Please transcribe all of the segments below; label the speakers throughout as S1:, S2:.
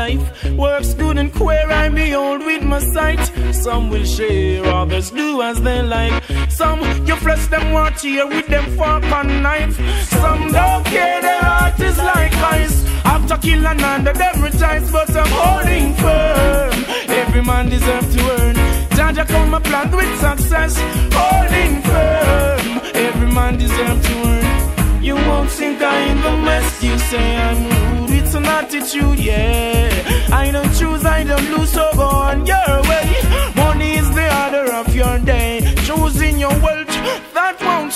S1: life works good and queer, I behold with my sight. Some will share, others do as they like. Some you flesh them want here with them fork and knife. Some don't care, their heart is like ice. After kill another, them rejoice, but I'm holding firm. Every man deserves to earn. Jaja come a plant with success, holding firm. Every man deserves to earn. You won't think I'm in the mess. You say I'm rude, it's an attitude, yeah. I don't choose, I don't lose, so go on your way. Money is the order of your day. Choosing your wealth, that won't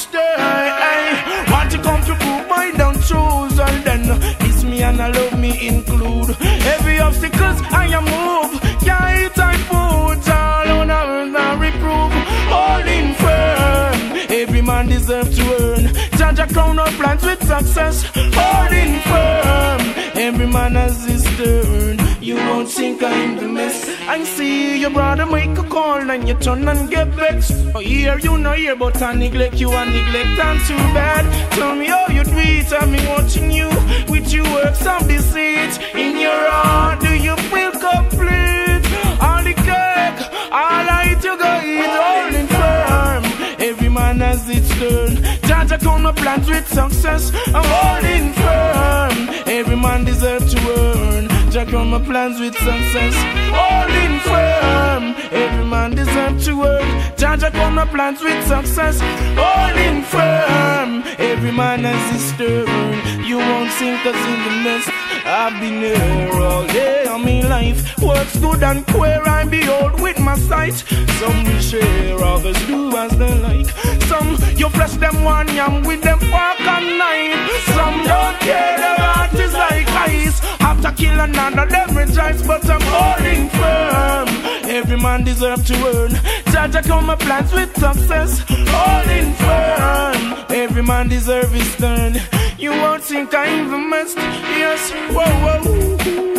S1: stay. Want to come to prove I don't choose, and then it's me and I love me include. Every obstacles I am move, yeah, it's I put all on earth and reprove. Holding firm, every man deserves to earn. Jaja crown up plans with success, holding firm. Every man has his turn. You won't think I'm the mess. I see your brother make a call and you turn and get vexed. Oh, here you know here, but I neglect you and neglect and too bad. Tell me how you do it, I've been watching you with your works of deceit. In your heart, do you feel complete? All the cake, all I eat you go eat, holding firm. Every man has its turn. Jaja count my plans with success, I'm holding firm. Every man deserves to earn. Jaja count my plans with success, holding firm. Every man deserves to earn. Jaja count my plans with success, holding firm. Every man has his turn. You won't sink us in the mess. I've been here all day. I mean life works good and queer, I behold with my sight. Some will share, others do as they like. Some you flesh them one yam with them fork and knife. Some don't care, their heart is like ice. After kill another, them rejoice, but I'm holding firm. Every man deserves to earn. Jaja come my plans with success, holding firm. Every man deserves his turn. You won't think I'm the mess. Yes, whoa, whoa.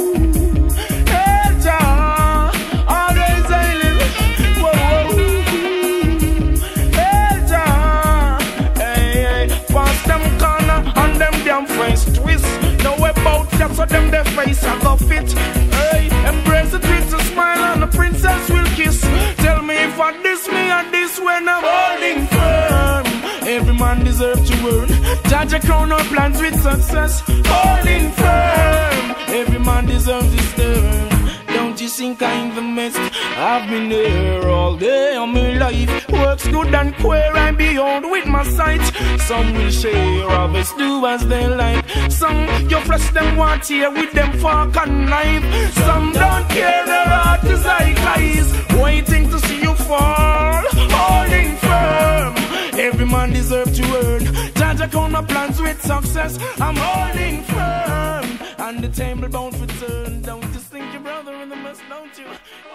S1: Hey, Jah, always I live. Whoa, whoa. Hey, Jah, hey, hey. Pass them corner and them damn face twist. Know about that, so them their face I go fit. Hey, embrace the twist, a smile and the princess will kiss. Tell me if I diss me and this when I'm holding firm. Every man deserves to earn. Jaja crown up plans with success, holding firm. Every man deserves his turn. Don't you think I'm the mess? I've been there all day. On my life works good and queer, I behold with my sight. Some will share, others do as they like. Some you flesh them want here with them fork and knife. Some don't care, their heart is like ice, waiting to see you fall, holding firm. Every man deserves to earn. Jaja count my plans with success, I'm holding firm. And the table bound for turn. Don't just think your brother in the mess, don't you?